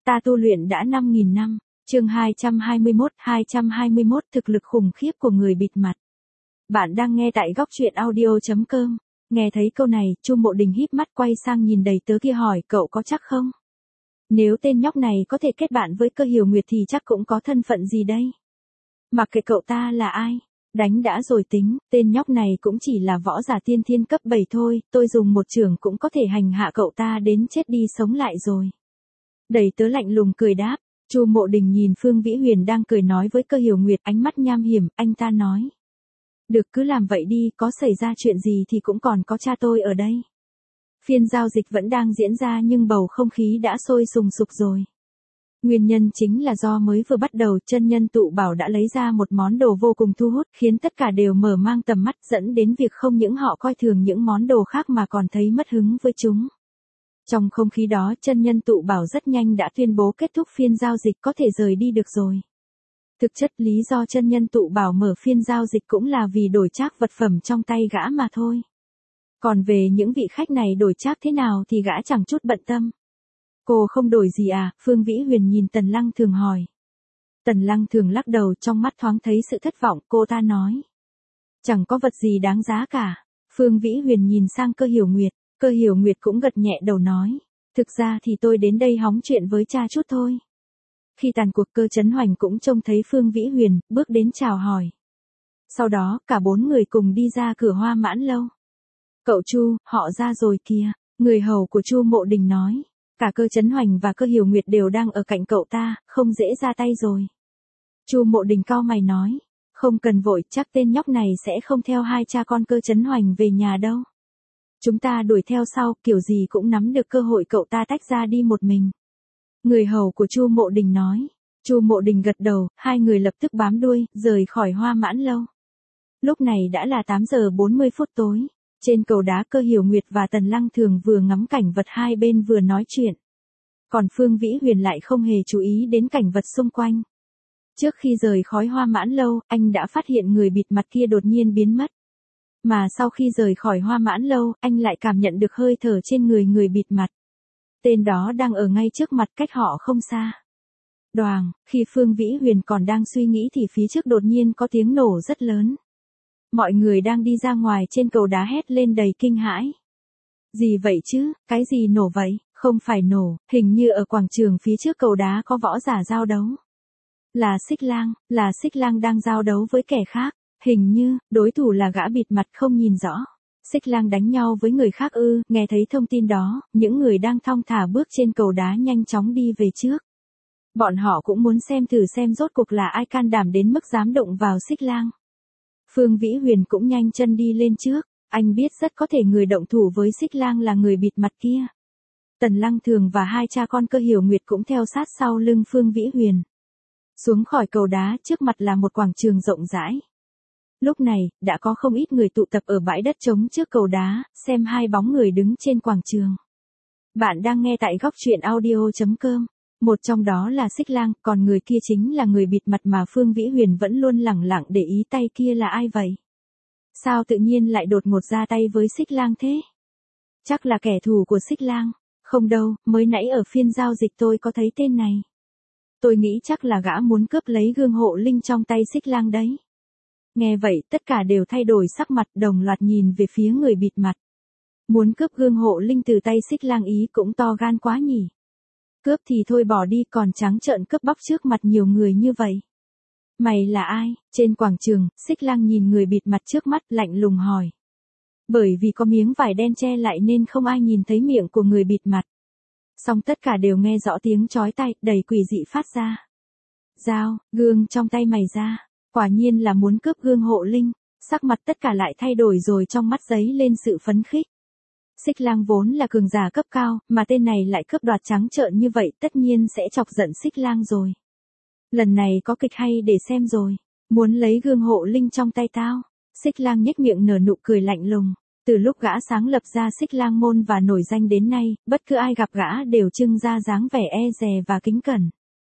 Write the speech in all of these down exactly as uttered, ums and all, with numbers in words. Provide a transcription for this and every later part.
Ta tu luyện đã năm nghìn năm. Chương hai trăm hai mươi mốt, hai trăm hai mươi mốt thực lực khủng khiếp của người bịt mặt. Bạn đang nghe tại góc truyện audio chấm com. Nghe thấy câu này, Chu Mộ Đình híp mắt quay sang nhìn đầy tớ kia hỏi, cậu có chắc không? Nếu tên nhóc này có thể kết bạn với Cơ Hiểu Nguyệt thì chắc cũng có thân phận gì đây? Mặc kệ cậu ta là ai, đánh đã rồi tính, tên nhóc này cũng chỉ là võ giả tiên thiên cấp bảy thôi, tôi dùng một chưởng cũng có thể hành hạ cậu ta đến chết đi sống lại rồi. Đầy tớ lạnh lùng cười đáp. Chu Mộ Đình nhìn Phương Vĩ Huyền đang cười nói với Cơ Hiểu Nguyệt, ánh mắt nham hiểm, anh ta nói. Được, cứ làm vậy đi, có xảy ra chuyện gì thì cũng còn có cha tôi ở đây. Phiên giao dịch vẫn đang diễn ra nhưng bầu không khí đã sôi sùng sục rồi. Nguyên nhân chính là do mới vừa bắt đầu chân nhân tụ bảo đã lấy ra một món đồ vô cùng thu hút, khiến tất cả đều mở mang tầm mắt, dẫn đến việc không những họ coi thường những món đồ khác mà còn thấy mất hứng với chúng. Trong không khí đó, chân nhân tụ bảo rất nhanh đã tuyên bố kết thúc phiên giao dịch, có thể rời đi được rồi. Thực chất lý do chân nhân tụ bảo mở phiên giao dịch cũng là vì đổi trác vật phẩm trong tay gã mà thôi. Còn về những vị khách này đổi trác thế nào thì gã chẳng chút bận tâm. Cô không đổi gì à? Phương Vĩ Huyền nhìn Tần Lăng Thường hỏi. Tần Lăng Thường lắc đầu, trong mắt thoáng thấy sự thất vọng, cô ta nói. Chẳng có vật gì đáng giá cả. Phương Vĩ Huyền nhìn sang Cơ Hiểu Nguyệt. Cơ Hiểu Nguyệt cũng gật nhẹ đầu nói, thực ra thì tôi đến đây hóng chuyện với cha chút thôi. Khi tàn cuộc, Cơ Chấn Hoành cũng trông thấy Phương Vĩ Huyền, bước đến chào hỏi. Sau đó, cả bốn người cùng đi ra cửa Hoa Mãn Lâu. Cậu Chu, họ ra rồi kìa, người hầu của Chu Mộ Đình nói. Cả Cơ Chấn Hoành và Cơ Hiểu Nguyệt đều đang ở cạnh cậu ta, không dễ ra tay rồi. Chu Mộ Đình cau mày nói, không cần vội, chắc tên nhóc này sẽ không theo hai cha con Cơ Chấn Hoành về nhà đâu. Chúng ta đuổi theo sau, kiểu gì cũng nắm được cơ hội cậu ta tách ra đi một mình. Người hầu của Chu Mộ Đình nói. Chu Mộ Đình gật đầu, hai người lập tức bám đuôi, rời khỏi Hoa Mãn Lâu. Lúc này đã là tám giờ bốn mươi phút tối. Trên cầu đá, Cơ Hiểu Nguyệt và Tần Lăng Thường vừa ngắm cảnh vật hai bên vừa nói chuyện. Còn Phương Vĩ Huyền lại không hề chú ý đến cảnh vật xung quanh. Trước khi rời khỏi Hoa Mãn Lâu, anh đã phát hiện người bịt mặt kia đột nhiên biến mất. Mà sau khi rời khỏi Hoa Mãn Lâu, anh lại cảm nhận được hơi thở trên người người bịt mặt. Tên đó đang ở ngay trước mặt, cách họ không xa. Đoàng, khi Phương Vĩ Huyền còn đang suy nghĩ thì phía trước đột nhiên có tiếng nổ rất lớn. Mọi người đang đi ra ngoài trên cầu đá hét lên đầy kinh hãi. Gì vậy chứ, cái gì nổ vậy? Không phải nổ, hình như ở quảng trường phía trước cầu đá có võ giả giao đấu. Là Xích Lang, là Xích Lang đang giao đấu với kẻ khác. Hình như, đối thủ là gã bịt mặt không nhìn rõ. Xích Lang đánh nhau với người khác ư? Nghe thấy thông tin đó, những người đang thong thả bước trên cầu đá nhanh chóng đi về trước. Bọn họ cũng muốn xem thử xem rốt cuộc là ai can đảm đến mức dám động vào Xích Lang. Phương Vĩ Huyền cũng nhanh chân đi lên trước, anh biết rất có thể người động thủ với Xích Lang là người bịt mặt kia. Tần Lăng Thường và hai cha con Cơ Hiểu Nguyệt cũng theo sát sau lưng Phương Vĩ Huyền. Xuống khỏi cầu đá, trước mặt là một quảng trường rộng rãi. Lúc này, đã có không ít người tụ tập ở bãi đất trống trước cầu đá, xem hai bóng người đứng trên quảng trường. Bạn đang nghe tại góc truyện audio chấm com. Một trong đó là Xích Lang, còn người kia chính là người bịt mặt mà Phương Vĩ Huyền vẫn luôn lẳng lặng để ý tay kia là ai vậy? Sao tự nhiên lại đột ngột ra tay với Xích Lang thế? Chắc là kẻ thù của Xích Lang. Không đâu, mới nãy ở phiên giao dịch tôi có thấy tên này. Tôi nghĩ chắc là gã muốn cướp lấy gương hộ linh trong tay Xích Lang đấy. Nghe vậy, tất cả đều thay đổi sắc mặt, đồng loạt nhìn về phía người bịt mặt. Muốn cướp gương hộ linh từ tay Xích Lang ý cũng to gan quá nhỉ. Cướp thì thôi bỏ đi, còn trắng trợn cướp bóc trước mặt nhiều người như vậy. Mày là ai? Trên quảng trường, Xích Lang nhìn người bịt mặt trước mắt, lạnh lùng hỏi. Bởi vì có miếng vải đen che lại nên không ai nhìn thấy miệng của người bịt mặt. Song tất cả đều nghe rõ tiếng chói tai, đầy quỷ dị phát ra. Dao, gương trong tay mày ra. Quả nhiên là muốn cướp gương hộ linh, sắc mặt tất cả lại thay đổi rồi, trong mắt giấy lên sự phấn khích. Xích Lang vốn là cường giả cấp cao, mà tên này lại cướp đoạt trắng trợn như vậy, tất nhiên sẽ chọc giận Xích Lang rồi. Lần này có kịch hay để xem rồi, muốn lấy gương hộ linh trong tay tao. Xích Lang nhếch miệng nở nụ cười lạnh lùng, từ lúc gã sáng lập ra Xích Lang môn và nổi danh đến nay, bất cứ ai gặp gã đều trưng ra dáng vẻ e dè và kính cẩn.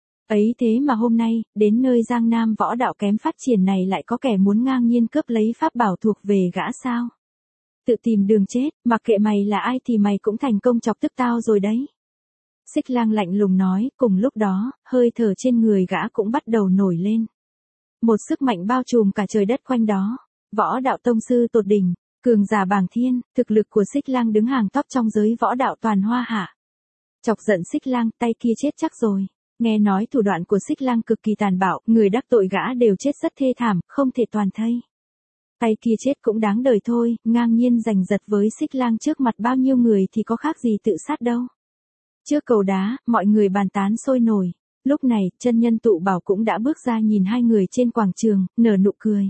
Ấy thế mà hôm nay, đến nơi Giang Nam võ đạo kém phát triển này lại có kẻ muốn ngang nhiên cướp lấy pháp bảo thuộc về gã sao? Tự tìm đường chết, mặc kệ mày là ai thì mày cũng thành công chọc tức tao rồi đấy. Xích Lang lạnh lùng nói, cùng lúc đó, hơi thở trên người gã cũng bắt đầu nổi lên. Một sức mạnh bao trùm cả trời đất quanh đó. Võ đạo tông sư tột đỉnh, cường giả bàng thiên, thực lực của Xích Lang đứng hàng top trong giới võ đạo toàn hoa hạ. Chọc giận Xích Lang, tay kia chết chắc rồi. Nghe nói thủ đoạn của Xích Lang cực kỳ tàn bạo, người đắc tội gã đều chết rất thê thảm, không thể toàn thây. Tay kia chết cũng đáng đời thôi, ngang nhiên giành giật với Xích Lang trước mặt bao nhiêu người thì có khác gì tự sát đâu. Trước cầu đá, mọi người bàn tán sôi nổi. Lúc này, chân nhân tụ bảo cũng đã bước ra nhìn hai người trên quảng trường, nở nụ cười.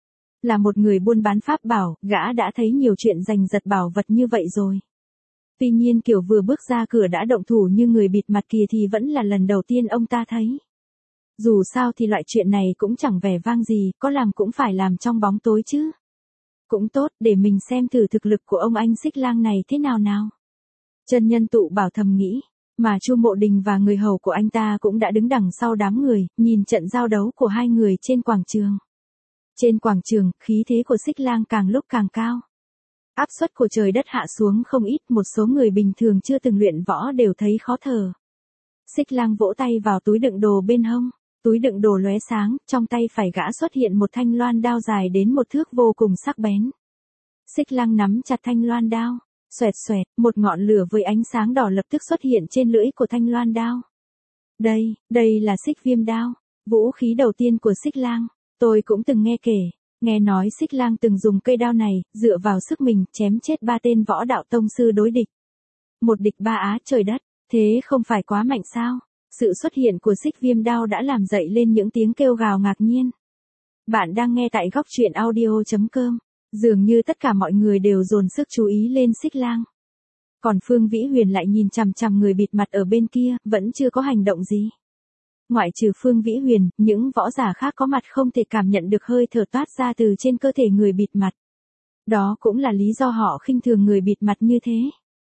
Là một người buôn bán pháp bảo, gã đã thấy nhiều chuyện giành giật bảo vật như vậy rồi. Tuy nhiên kiểu vừa bước ra cửa đã động thủ như người bịt mặt kia thì vẫn là lần đầu tiên ông ta thấy. Dù sao thì loại chuyện này cũng chẳng vẻ vang gì, có làm cũng phải làm trong bóng tối chứ. Cũng tốt, để mình xem thử thực lực của ông anh Xích Lang này thế nào nào. Chân nhân tụ bảo thầm nghĩ, mà Chu Mộ Đình và người hầu của anh ta cũng đã đứng đằng sau đám người, nhìn trận giao đấu của hai người trên quảng trường. Trên quảng trường, khí thế của Xích Lang càng lúc càng cao. Áp suất của trời đất hạ xuống không ít, một số người bình thường chưa từng luyện võ đều thấy khó thở. Xích Lang vỗ tay vào túi đựng đồ bên hông, túi đựng đồ lóe sáng, trong tay phải gã xuất hiện một thanh loan đao dài đến một thước vô cùng sắc bén. Xích Lang nắm chặt thanh loan đao, xoẹt xoẹt, một ngọn lửa với ánh sáng đỏ lập tức xuất hiện trên lưỡi của thanh loan đao. Đây, đây là Xích Viêm đao, vũ khí đầu tiên của Xích Lang. Tôi cũng từng nghe kể, nghe nói Xích Lang từng dùng cây đao này, dựa vào sức mình, chém chết ba tên võ đạo tông sư đối địch. Một địch ba á trời đất, thế không phải quá mạnh sao? Sự xuất hiện của Xích Viêm đao đã làm dậy lên những tiếng kêu gào ngạc nhiên. Bạn đang nghe tại góc truyện audio chấm com, dường như tất cả mọi người đều dồn sức chú ý lên Xích Lang. Còn Phương Vĩ Huyền lại nhìn chằm chằm người bịt mặt ở bên kia, vẫn chưa có hành động gì. Ngoại trừ Phương Vĩ Huyền, những võ giả khác có mặt không thể cảm nhận được hơi thở toát ra từ trên cơ thể người bịt mặt. Đó cũng là lý do họ khinh thường người bịt mặt như thế.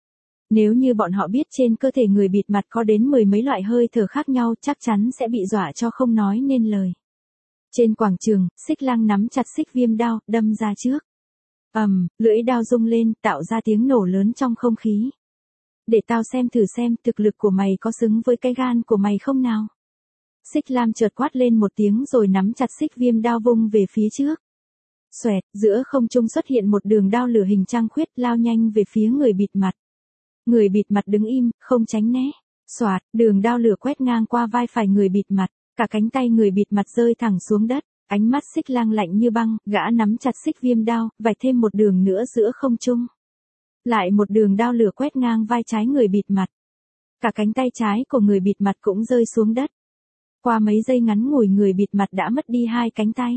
Nếu như bọn họ biết trên cơ thể người bịt mặt có đến mười mấy loại hơi thở khác nhau chắc chắn sẽ bị dọa cho không nói nên lời. Trên quảng trường, Xích Lang nắm chặt Xích Viêm đao, đâm ra trước. ầm, um, lưỡi đao rung lên, tạo ra tiếng nổ lớn trong không khí. Để tao xem thử xem thực lực của mày có xứng với cái gan của mày không nào. Xích Lam chợt quát lên một tiếng rồi nắm chặt Xích Viêm đao vung về phía trước. Xoẹt, giữa không trung xuất hiện một đường đao lửa hình trăng khuyết lao nhanh về phía người bịt mặt. Người bịt mặt đứng im, không tránh né. Xoạt, đường đao lửa quét ngang qua vai phải người bịt mặt, cả cánh tay người bịt mặt rơi thẳng xuống đất. Ánh mắt Xích Lang lạnh như băng, gã nắm chặt Xích Viêm đao, vạch thêm một đường nữa giữa không trung. Lại một đường đao lửa quét ngang vai trái người bịt mặt. Cả cánh tay trái của người bịt mặt cũng rơi xuống đất. Qua mấy giây ngắn ngủi người bịt mặt đã mất đi hai cánh tay.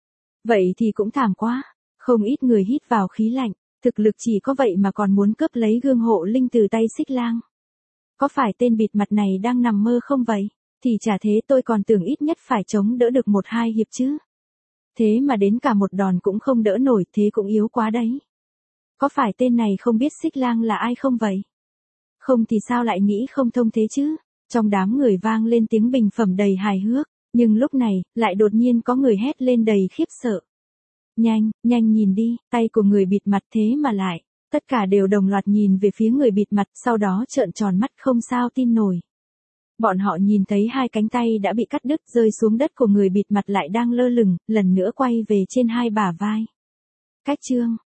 Vậy thì cũng thảm quá. Không ít người hít vào khí lạnh. Thực lực chỉ có vậy mà còn muốn cướp lấy gương hộ linh từ tay Xích Lang. Có phải tên bịt mặt này đang nằm mơ không vậy? Thì chả thế, tôi còn tưởng ít nhất phải chống đỡ được một hai hiệp chứ. Thế mà đến cả một đòn cũng không đỡ nổi, thế cũng yếu quá đấy. Có phải tên này không biết Xích Lang là ai không vậy? Không thì sao lại nghĩ không thông thế chứ? Trong đám người vang lên tiếng bình phẩm đầy hài hước, nhưng lúc này, lại đột nhiên có người hét lên đầy khiếp sợ. Nhanh, nhanh nhìn đi, tay của người bịt mặt thế mà lại. Tất cả đều đồng loạt nhìn về phía người bịt mặt, sau đó trợn tròn mắt không sao tin nổi. Bọn họ nhìn thấy hai cánh tay đã bị cắt đứt rơi xuống đất của người bịt mặt lại đang lơ lửng, lần nữa quay về trên hai bả vai. Cách chương,